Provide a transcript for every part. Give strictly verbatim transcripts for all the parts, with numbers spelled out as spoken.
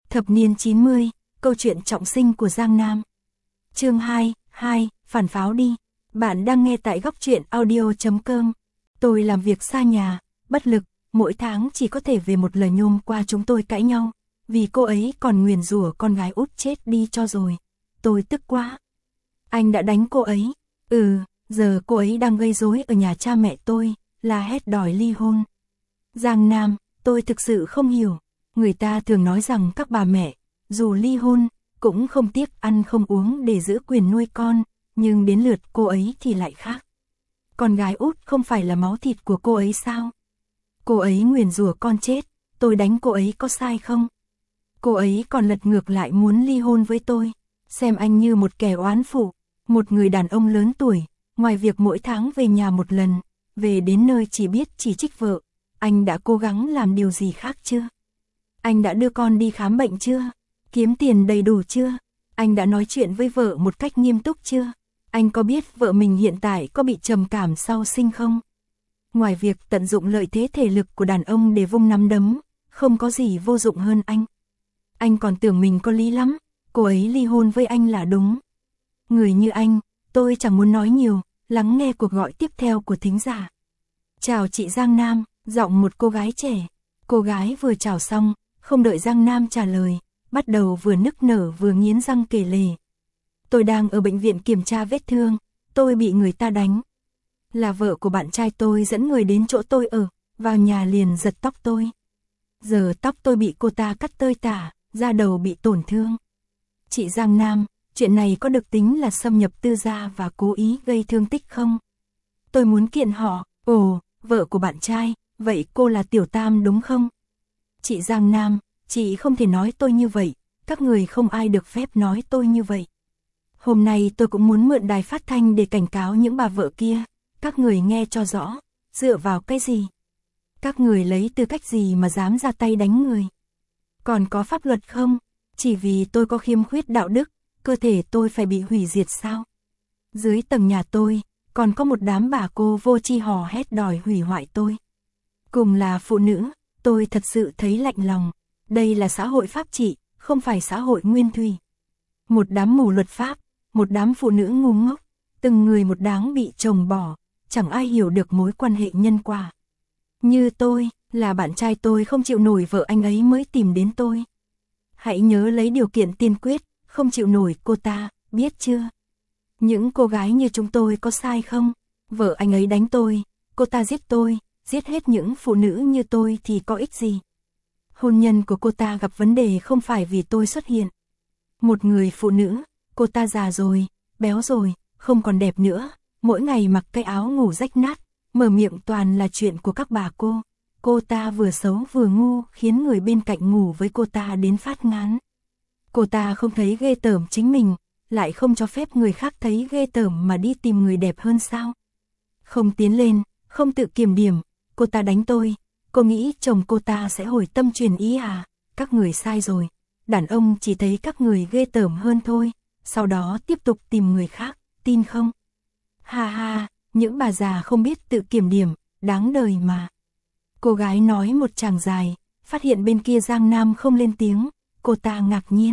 Thập niên chín mươi, câu chuyện trọng sinh của Giang Nam. Chương hai, hai, phản pháo đi. Bạn đang nghe tại góc truyện audio chấm com. Tôi làm việc xa nhà, bất lực, mỗi tháng chỉ có thể về một lần nhôm qua chúng tôi cãi nhau, vì cô ấy còn nguyền rủa con gái út chết đi cho rồi. Tôi tức quá. Anh đã đánh cô ấy. Ừ, giờ cô ấy đang gây rối ở nhà cha mẹ tôi, la hét đòi ly hôn. Giang Nam, tôi thực sự không hiểu. Người ta thường nói rằng các bà mẹ, dù ly hôn, cũng không tiếc ăn không uống để giữ quyền nuôi con, nhưng đến lượt cô ấy thì lại khác. Con gái út không phải là máu thịt của cô ấy sao? Cô ấy nguyền rủa con chết, tôi đánh cô ấy có sai không? Cô ấy còn lật ngược lại muốn ly hôn với tôi, xem anh như một kẻ oán phụ, một người đàn ông lớn tuổi, ngoài việc mỗi tháng về nhà một lần, về đến nơi chỉ biết chỉ trích vợ, anh đã cố gắng làm điều gì khác chưa? Anh đã đưa con đi khám bệnh chưa? Kiếm tiền đầy đủ chưa? Anh đã nói chuyện với vợ một cách nghiêm túc chưa? Anh có biết vợ mình hiện tại có bị trầm cảm sau sinh không? Ngoài việc tận dụng lợi thế thể lực của đàn ông để vung nắm đấm, không có gì vô dụng hơn anh. Anh còn tưởng mình có lý lắm, cô ấy ly hôn với anh là đúng. Người như anh, tôi chẳng muốn nói nhiều, lắng nghe cuộc gọi tiếp theo của thính giả. Chào chị Giang Nam, giọng một cô gái trẻ. Cô gái vừa chào xong, không đợi Giang Nam trả lời, bắt đầu vừa nức nở vừa nghiến răng kể lể. Tôi đang ở bệnh viện kiểm tra vết thương, tôi bị người ta đánh. Là vợ của bạn trai tôi dẫn người đến chỗ tôi ở, vào nhà liền giật tóc tôi. Giờ tóc tôi bị cô ta cắt tơi tả, da đầu bị tổn thương. Chị Giang Nam, chuyện này có được tính là xâm nhập tư gia và cố ý gây thương tích không? Tôi muốn kiện họ. Ồ, vợ của bạn trai, vậy cô là Tiểu Tam đúng không? Chị Giang Nam, chị không thể nói tôi như vậy, các người không ai được phép nói tôi như vậy. Hôm nay tôi cũng muốn mượn đài phát thanh để cảnh cáo những bà vợ kia, các người nghe cho rõ, dựa vào cái gì? Các người lấy tư cách gì mà dám ra tay đánh người? Còn có pháp luật không? Chỉ vì tôi có khiếm khuyết đạo đức, cơ thể tôi phải bị hủy diệt sao? Dưới tầng nhà tôi, còn có một đám bà cô vô tri hò hét đòi hủy hoại tôi. Cùng là phụ nữ, tôi thật sự thấy lạnh lòng. Đây là xã hội pháp trị, không phải xã hội nguyên thủy. Một đám mù luật pháp, một đám phụ nữ ngu ngốc, từng người một đáng bị chồng bỏ, chẳng ai hiểu được mối quan hệ nhân quả. Như tôi, là bạn trai tôi không chịu nổi vợ anh ấy mới tìm đến tôi. Hãy nhớ lấy điều kiện tiên quyết, không chịu nổi cô ta, biết chưa? Những cô gái như chúng tôi có sai không? Vợ anh ấy đánh tôi, cô ta giết tôi, giết hết những phụ nữ như tôi thì có ích gì? Hôn nhân của cô ta gặp vấn đề không phải vì tôi xuất hiện. Một người phụ nữ, cô ta già rồi, béo rồi, không còn đẹp nữa, mỗi ngày mặc cái áo ngủ rách nát, mở miệng toàn là chuyện của các bà cô. Cô ta vừa xấu vừa ngu khiến người bên cạnh ngủ với cô ta đến phát ngán. Cô ta không thấy ghê tởm chính mình, lại không cho phép người khác thấy ghê tởm mà đi tìm người đẹp hơn sao? Không tiến lên, không tự kiểm điểm, cô ta đánh tôi, cô nghĩ chồng cô ta sẽ hồi tâm truyền ý à? Các người sai rồi, đàn ông chỉ thấy các người ghê tởm hơn thôi, sau đó tiếp tục tìm người khác, tin không? Ha ha, những bà già không biết tự kiểm điểm, đáng đời mà. Cô gái nói một tràng dài, phát hiện bên kia Giang Nam không lên tiếng, cô ta ngạc nhiên.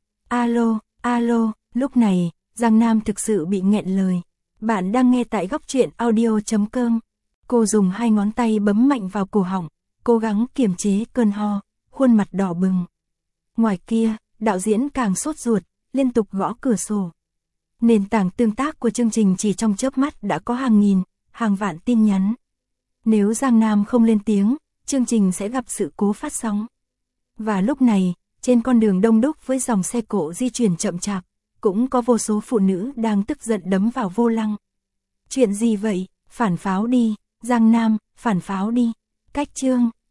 Alo, alo, lúc này, Giang Nam thực sự bị nghẹn lời. Bạn đang nghe tại góc truyện audio chấm com. Cô dùng hai ngón tay bấm mạnh vào cổ họng, cố gắng kiềm chế cơn ho, khuôn mặt đỏ bừng. Ngoài kia, đạo diễn càng sốt ruột, liên tục gõ cửa sổ. Nền tảng tương tác của chương trình chỉ trong chớp mắt đã có hàng nghìn, hàng vạn tin nhắn. Nếu Giang Nam không lên tiếng, chương trình sẽ gặp sự cố phát sóng. Và lúc này, trên con đường đông đúc với dòng xe cộ di chuyển chậm chạp, cũng có vô số phụ nữ đang tức giận đấm vào vô lăng. Chuyện gì vậy? Phản pháo đi, Giang Nam, phản pháo đi. Cách chương